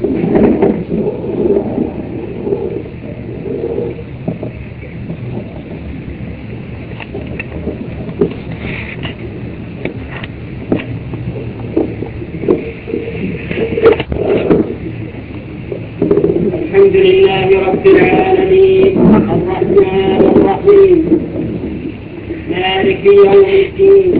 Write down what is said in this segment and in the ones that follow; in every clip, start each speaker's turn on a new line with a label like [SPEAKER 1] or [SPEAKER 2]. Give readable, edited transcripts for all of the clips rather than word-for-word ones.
[SPEAKER 1] الحمد لله رب العالمين الرحمن الرحيم مالك يوم الدين،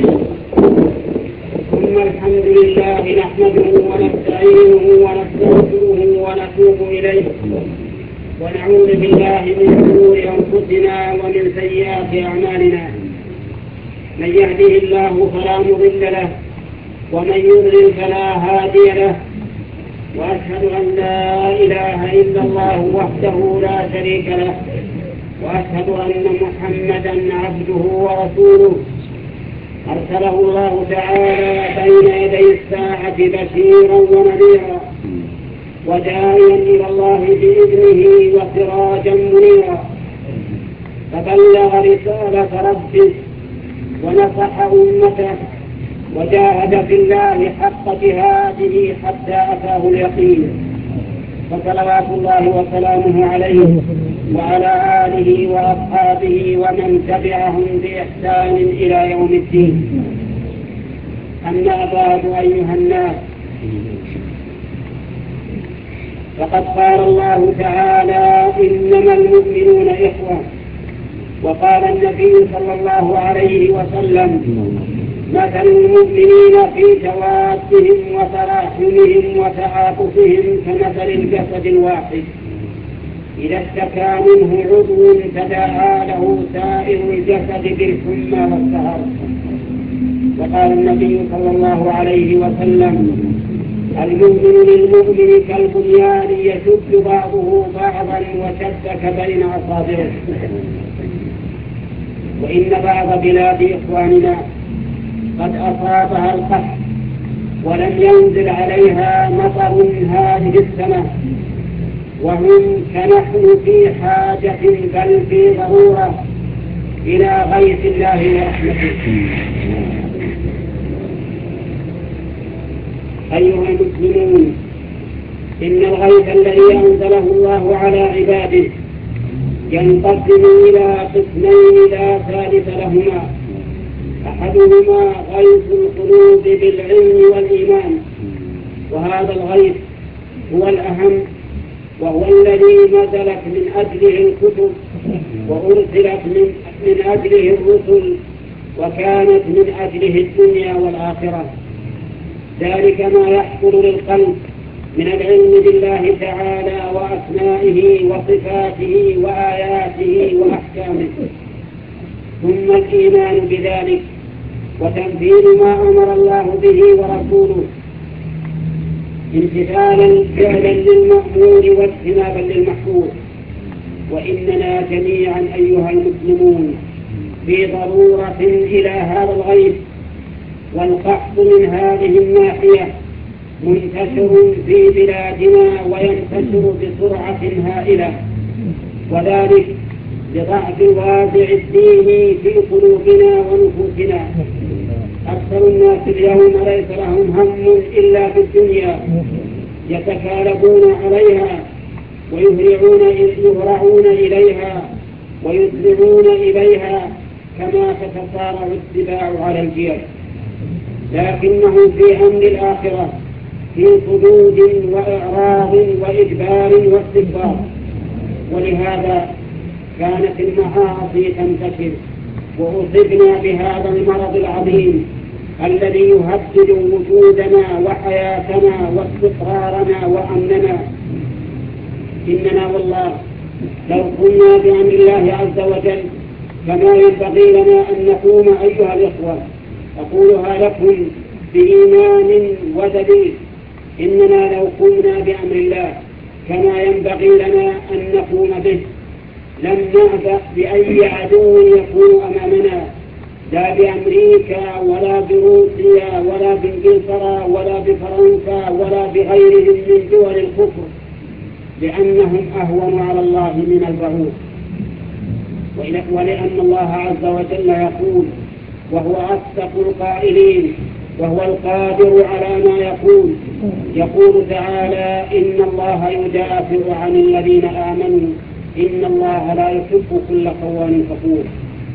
[SPEAKER 1] ثم الحمد لله نحمده ونستعينه ونستغفره ونتوب إليه ونعوذ بالله من شرور أنفسنا ومن سيئات أعمالنا. من يهده الله فلا مضل له ومن يضلل فلا هادي له، وأشهد أن لا إله إلا الله وحده لا شريك له، وأشهد أن محمدا عبده ورسوله أرسله الله تعالى بين يدي الساعة بشيرا ونذيرا وداعيا إلى الله بإذنه وسراجا منيرا، فبلغ رسالة ربه ونصح أمته وجاهد في الله حق جهاده حتى أتاه اليقين، فصلوات الله وسلامه عليه وعلى آله وأصحابه ومن تبعهم بإحسان إلى يوم الدين. أما بعد أيها الناس، فقد قال الله تعالى: إنما المؤمنون إخوة. وقال النبي صلى الله عليه وسلم: مثل المؤمنين في توادهم وتراحمهم وتعاطفهم كمثل الجسد الواحد إذا اشتكى منه عضو تداعى له سائر الجسد بالحمى والسهر. وقال النبي صلى الله عليه وسلم: المؤمن للمؤمن كالبنيان يشد بعضه بعضا وشبك بين أصابعه. وإن بعض بلاد إخواننا قد أصابها القحط ولم ينزل عليها مطر هذه السنة، وهم كنحن في حاجة بل في ضرورة إلى غيث الله ورحمته. أيها المسلمون، إن الغيث الذي أنزله الله على عباده ينقسم إلى قسمين لا ثالث لهما: أحدهما غيث القلوب بالعلم والإيمان، وهذا الغيث هو الأهم، وهو الذي نزلت من أجله الكتب وأرسلت من أجله الرسل وكانت من أجله الدنيا والآخرة. ذلك ما يحصل للقلب من العلم بالله تعالى وأسمائه وصفاته وآياته وأحكامه، ثم الإيمان بذلك وتنفيذ ما أمر الله به ورسوله امتثالا فعلا للمأمور واجتنابا للمحظور. وإننا جميعا أيها المسلمون في ضرورة إلى هذا الغيث، والقحط من هذه الناحية منتشر في بلادنا وينتشر بسرعة هائلة، وذلك لضعف الوازع الديني في قلوبنا ونفوسنا. أكثر الناس اليوم ليس لهم هم إلا بالدنيا، يتكالبون عليها ويهرعون إليها ويسرعون إليها كما تتسارع السباع على الجير، لكنهم في أمن الآخرة في صدود وإعراض وإجبار واستكبار. ولهذا كانت المعاصي تنتشر، وأصبنا بهذا المرض العظيم الذي يهدد وجودنا وحياتنا واستقرارنا وأمننا. إننا والله لو كنا بأمر الله عز وجل كما ينبغي لنا أن نقوم أيها الإخوة، أقولها لكم بإيمان ودليل، إننا لو قمنا بأمر الله كما ينبغي لنا أن نقوم به لم نعبأ بأي عدو يكون أمامنا، لا بأمريكا ولا بروسيا ولا بإنجلترا ولا بفرنسا ولا بغيرهم من دول الكفر، لأنهم أهون على الله من البعوض. ولأن الله عز وجل يقول وهو أصدق القائلين: وهو القادر على ما يقول. يقول تعالى: إن الله يدافع عن الذين آمنوا إن الله لا يحب كل خوان كفور.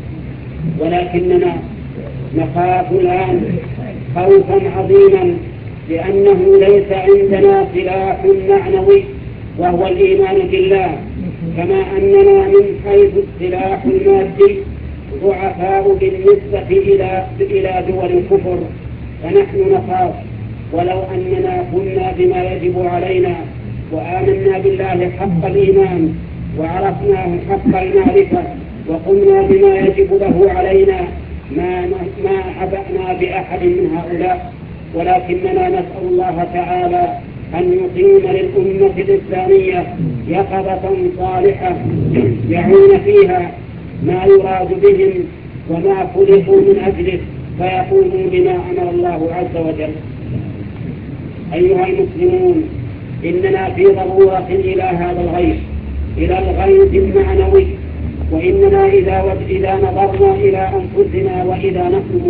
[SPEAKER 1] ولكننا نخاف الآن خوفا عظيما، لأنه ليس عندنا سلاح معنوي وهو الإيمان بالله، كما أننا من حيث السلاح المادي ضعفاء بالنسبة إلى دول الكفر، فنحن نخاف. ولو أننا قمنا بما يجب علينا وآمنا بالله حق الإيمان وعرفناه حق المعرفة وقمنا بما يجب له علينا ما عبأنا بأحد من هؤلاء، ولكننا نسأل الله تعالى أن يقيم للأمة الإسلامية يقظة صالحة يعون فيها ما يراد بهم وما خلقوا من أجله، فيقوموا بما أمر الله عز وجل. أيها المسلمون، إننا في ضرورة إلى هذا الغيث، إلى الغيث المعنوي. وإننا إذا نظرنا إلى أنفسنا وإذا نحن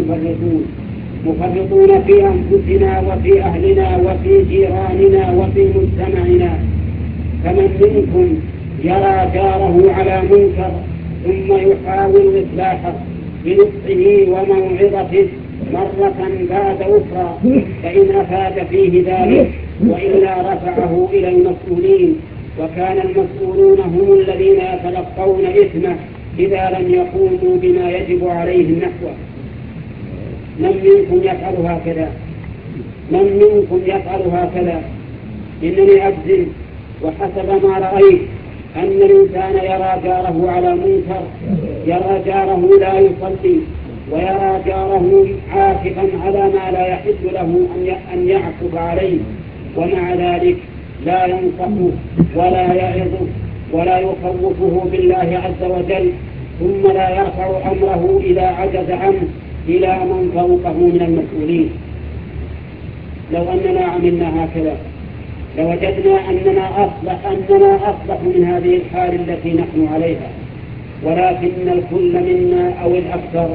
[SPEAKER 1] مفرطون في أنفسنا وفي أهلنا وفي جيراننا وفي مجتمعنا. فمن منكم يرى جاره على منكر ثم يحاول إصلاحه بنصحه وموعظته مرة بعد أخرى، فإن أفاد فيه ذلك وإلا رفعه إلى المسؤولين، وكان المسؤولون هم الذين يتلقون إثمه إذا لم يقوموا بما يجب عليهم نحوه. من منكم يفعل هكذا؟ من منكم يفعل هكذا؟ إنني أجزم وحسب ما رأيت أن الإنسان يرى جاره على منكر، يرى جاره لا يصلي، ويرى جاره عاكفا على ما لا يحل له أن يعقب عليه، ومع ذلك لا ينصحه ولا يعظه ولا يخوفه بالله عز وجل، ثم لا يرفع أمره إذا عجز عنه إلى من فوقه من المسؤولين. لو أننا عملنا هكذا لوجدنا أننا أصلح من هذه الحال التي نحن عليها، ولكن الكل منا أو الأكثر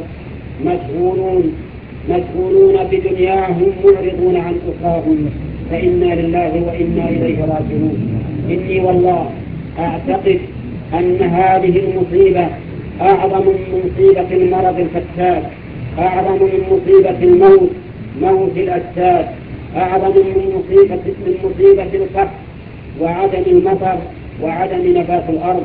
[SPEAKER 1] مشغولون بدنياهم معرضون عن أخراهم، فإنا لله وإنا إليه راجعون. إني والله أعتقد أن هذه المصيبة أعظم من مصيبة المرض الفتاك، أعظم من مصيبة الموت، موت الأجساد، أعظم من مصيبة القحط وعدم المطر وعدم نبات الأرض،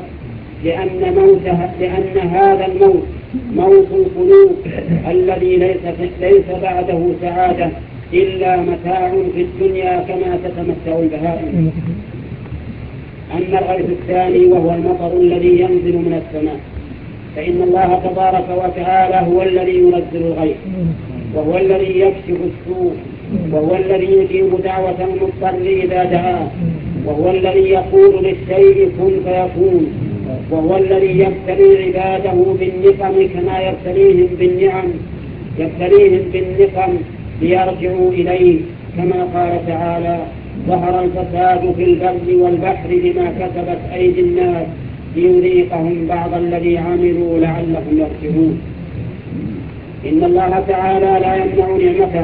[SPEAKER 1] لأن هذا الموت موت القلوب الذي ليس بعده سعادة إلا متاع في الدنيا كما تتمتع البهائم. أما الغيث الثاني وهو المطر الذي ينزل من السماء، فإن الله تبارك وتعالى هو الذي ينزل الغيث، وهو الذي يكشف السوء، وهو الذي يجيب دعوة المضطر إذا دعاه، وهو الذي يقول للشيء كن فيكون، وهو الذي يبتلي عباده بالنقم كما يبتليهم بالنعم، يبتليهم بالنقم ليرجعوا إليه، كما قال تعالى: ظهر الفساد في البر والبحر بما كسبت أيدي الناس ليذيقهم بعض الذي عملوا لعلهم يرجعون. إن الله تعالى لا يمنع نعمته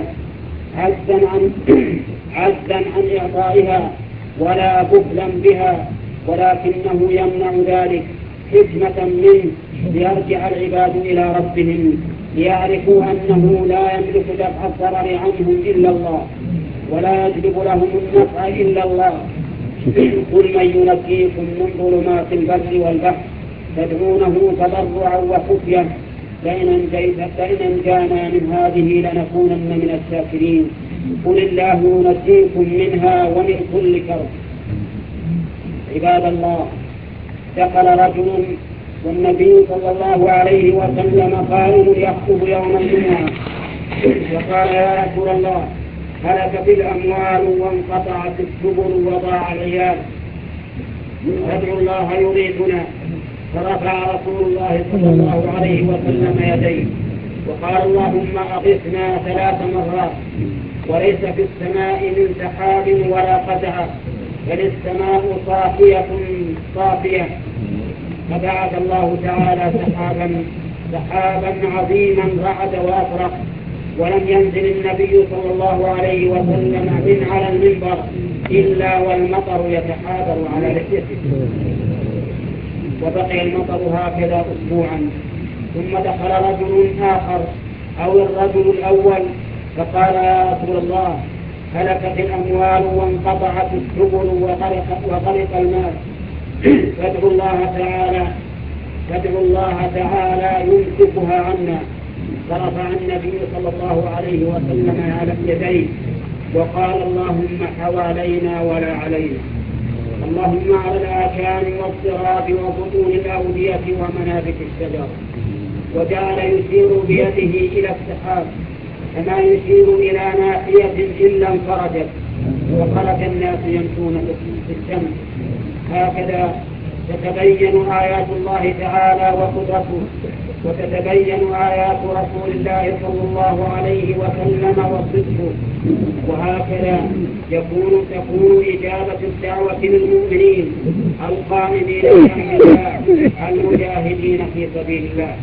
[SPEAKER 1] عجزا عن إعطائها ولا بخلا بها، ولكنه يمنع ذلك حكمة منه ليرجع العباد إلى ربهم، ليعرفوا أنه لا يملك دفع الضرر عنهم إلا الله، ولا يجلب لهم النفع إلا الله. قل من ينجيكم من ظلمات البر والبحر تدعونه تضرعا وخفية لئن أنجانا من هذه لنكونن من الشاكرين. قل الله ينجيكم منها ومن كل كرب. عباد الله، دخل رجل والنبي صلى الله عليه وسلم قائم يخطب يوم الجمعة، فقال: يا رسول الله، هلكت الأموال وانقطعت السبل وضاع العيال، ندعو الله يغيثنا. فرفع رسول الله صلى الله عليه وسلم يديه وقال: اللهم أغثنا 3 مرات، وليس في السماء من سحاب ولا قدع، بل السماء صافية. فبعث الله تعالى سحابا عظيما رعد وأفرق، ولم ينزل النبي صلى الله عليه وسلم من على المنبر إلا والمطر يتحاذر على لحيته، وبقي المطر هكذا أسبوعا، ثم دخل رجل آخر أو الرجل الأول فقال: يا رسول الله، هلكت الأموال وانقطعت السبل وغرق المال، فادعوا الله تعالى يمسكها عنا. فرفع النبي صلى الله عليه وسلم على يديه وقال: اللهم حوالينا ولا علينا، اللهم على الآكام والصراط وبطون الأودية ومنابت الشجر. وجعل يشير بيده إلى السحاب كما يشير إلى ناحية إلا انفرجت وخرج الناس يمشون في الشمس. هكذا تتبين آيات الله تعالى وقدرته، وتتبين آيات رسول الله صلى الله عليه وسلم وصدقه. وهكذا تكون إجابة الدعوة للمؤمنين القائمين بأمر الله المجاهدين في سبيل الله.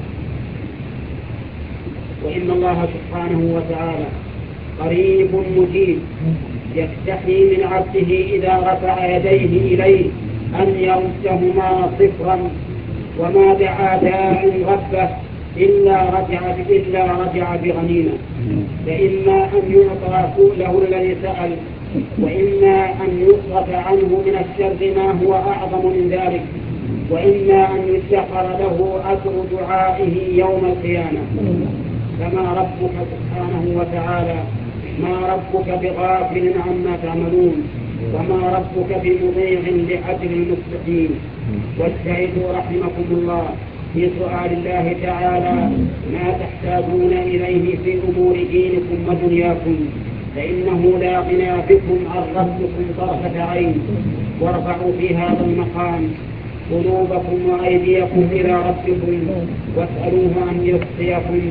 [SPEAKER 1] وإن الله سبحانه وتعالى قريب مجيب، يستحي من عبده إذا رفع يديه إليه أن يردهما صفرا، وما دعا داع ربه إلا رجع بغنيمة، فإما أن يعطى سؤله الذي سأل، وإما أن يصرف عنه من الشر ما هو أعظم من ذلك، وإما أن يدخر له أجر دعائه يوم القيامة. كما ربك سبحانه وتعالى ما ربك بغافل عما تعملون، وما ربك بمضيع لأجر المتقين. واجتهدوا رحمكم الله في سؤال الله تعالى ما تحتاجون إليه في أمور دينكم ودنياكم، فإنه لا غنى بكم عن ربكم طرفة عين. وارفعوا في هذا المقام قلوبكم وأيديكم إلى ربكم واسألوه أن يسقيكم.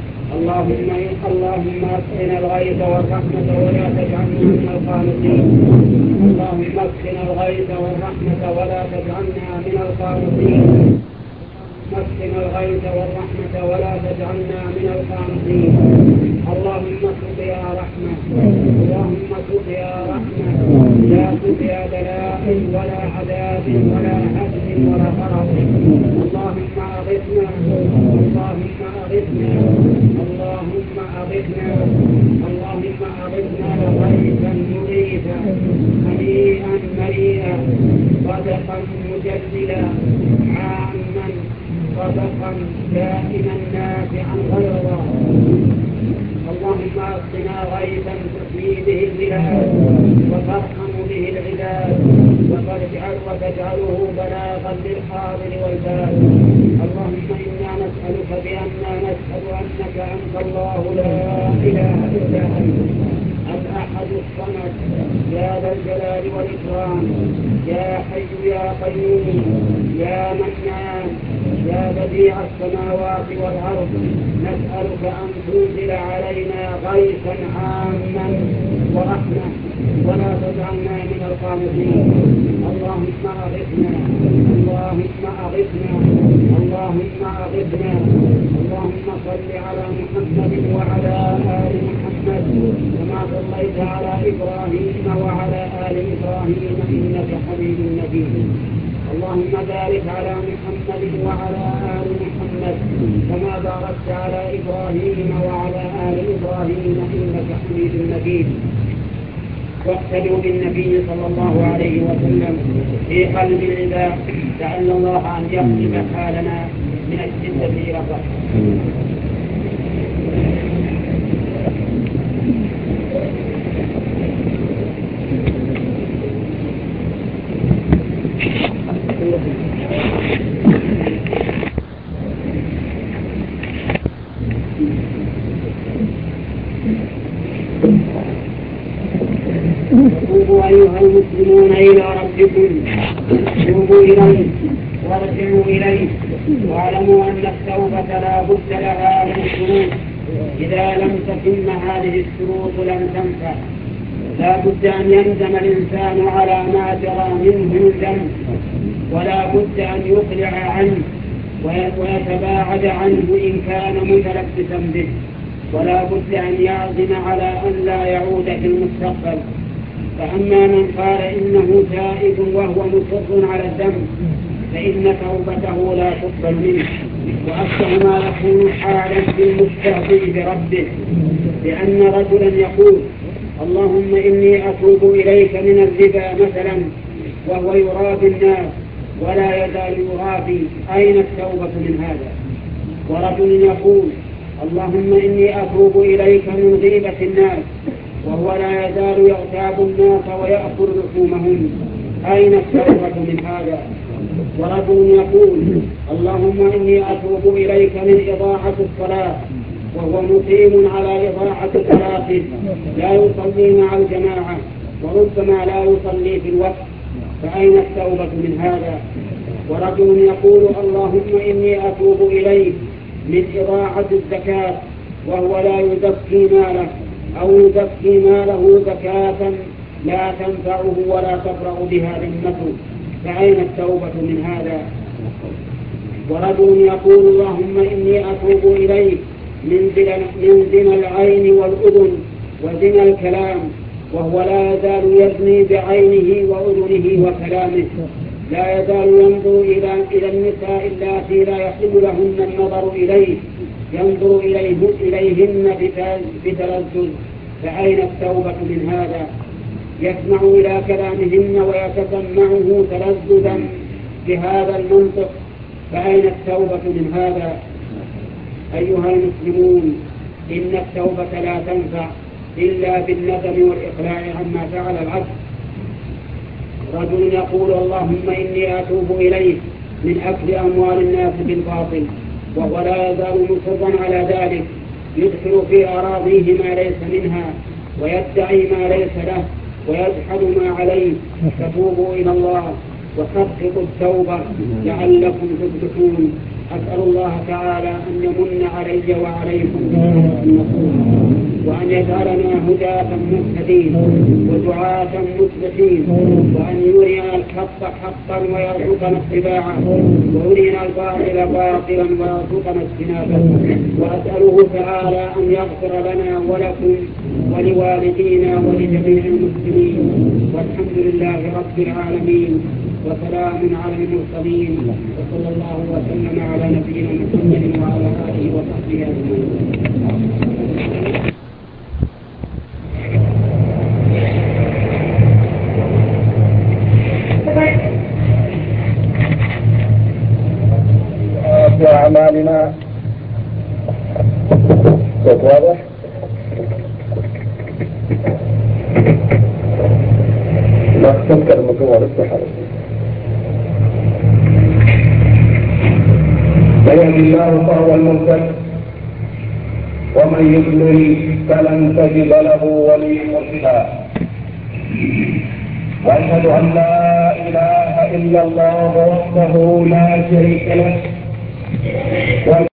[SPEAKER 1] اللهم اسقنا الغيث والرحمة ولا تجعلنا من القانطين. اللهم اسقنا الغيث والرحمة ولا تجعلنا من القانطين. اسقنا الغيث والرحمة ولا تجعلنا من القانطين. اللهم سقيا رحمة، اللهم سقيا رحمة، لا سقيا بلاء ولا عذاب ولا حزن ولا غرق. اللهم أغثنا، اللهم أغثنا، اللهم أغثنا، اللهم أغثنا غيثا مغيثا هنيئا مريئا صدقا مجللا عاما صدقا دائما نافعا غير ضار. اللهم اسقنا غيثا تحيي به البلاد وترحم به العباد وتجعله بلاغا للحاضر والباد. اللهم انا نسالك باننا نشهد انك انت الله لا اله الا انت الاحد الصمد يا ذا الجلال والاكرام، يا حي يا قيوم يا منان يا بديع السماوات والارض. نسالك ان تنزل علينا غيثا عاما ورحمه ولا تجعلنا من القانطين. اللهم اغثنا، اللهم اغثنا، اللهم اغثنا. اللهم صل على محمد وعلى ال محمد كما صليت على ابراهيم وعلى ال ابراهيم انك حميد مجيد. اللهم بارك على محمد وعلى ال محمد كما باركت على ابراهيم وعلى ال ابراهيم انك حميد مجيد. واقتدوا بالنبي صلى الله عليه وسلم في قلب العباد، لعل الله ان يقلب حالنا من الشده الى الرحمه. توبوا أيها المسلمون إلى ربكم، توبوا إليه وارجعوا إليه، واعلموا أن التوبة لا بد لها من الشروط، إذا لم تتم هذه الشروط لم تنفع. لا بد أن يندم الإنسان على ما جرى منه الذنب، ولا بد أن يقلع عنه ويتباعد عنه إن كان متلبسا به، ولا بد أن يعزم على أن لا يعود في المستقبل. فأما من قال إنه تائب وهو مصر على الذنب فإن توبته لا تقبل منه، وأكثر ما يكون حالا بالمستهزئ بربه، لأن رجلا يقول اللهم إني أتوب إليك من الربا مثلا وهو يرابي الناس ولا يزال يرابي، أين التوبة من هذا؟ ورجل يقول اللهم إني أتوب إليك من غيبة الناس وهو لا يزال يغتاب الناس ويأكل لحومهم، أين التوبة من هذا؟ ورجل يقول اللهم إني أتوب إليك من إضاعة الصلاة وهو مقيم على إضاعة صلاته، لا يصلي مع الجماعة وربما لا يصلي في الوقت، فأين التوبة من هذا؟ ورجل يقول اللهم إني أتوب إليك من إضاعة الزكاة وهو لا يزكي ماله أو يزكي ماله زكاة لا تنفعه ولا تفرغ بها ذمته، فأين التوبة من هذا؟ ورجل يقول اللهم إني أتوب إليك من زنا العين والأذن وزنا الكلام وهو لا يزال يزني بعينه وأذنه وكلامه، لا يزال ينظر إلى النساء اللاتي لا يحل لهن النظر إليه، ينظر إليهن بتلذذ، فأين التوبة من هذا؟ يسمع إلى كلامهن ويتسمعه تلذذا بهذا المنطق، فأين التوبة من هذا؟ أيها المسلمون، إن التوبة لا تنفع إلا بالندم والإقلاع عما فعل العبد. رجل يقول اللهم إني أتوب إليك من أكل أموال الناس بالباطل وهو لا يزال مصرا على ذلك، يدخل في أراضيه ما ليس منها ويدعي ما ليس له ويجحد ما عليه، فتوبوا إلى الله وحققوا التوبة لعلكم تفلحون. أسأل الله تعالى أن يمن علي وعليكم وأن يجعلنا هداة مهتدين ودعاة مصلحين، وأن يرينا الحق حقا ويرزقنا اتباعه ويرينا الباطل باطلا ويرزقنا اجتنابه. وأسأله تعالى أن يغفر لنا ولكم ولوالدينا ولجميع المسلمين، والحمد لله رب العالمين، وسلام على المرسلين، وصلى الله وسلم على نبينا محمد وعلى آله وصحبه أجمعين.
[SPEAKER 2] في أعمالنا واضح؟ لا تذكر المكوى للصحة. من يهد الله فهو المهتد ومن يضلل فلن تجد له وليا مرشدا. واشهد ان لا اله الا الله وحده لا شريك له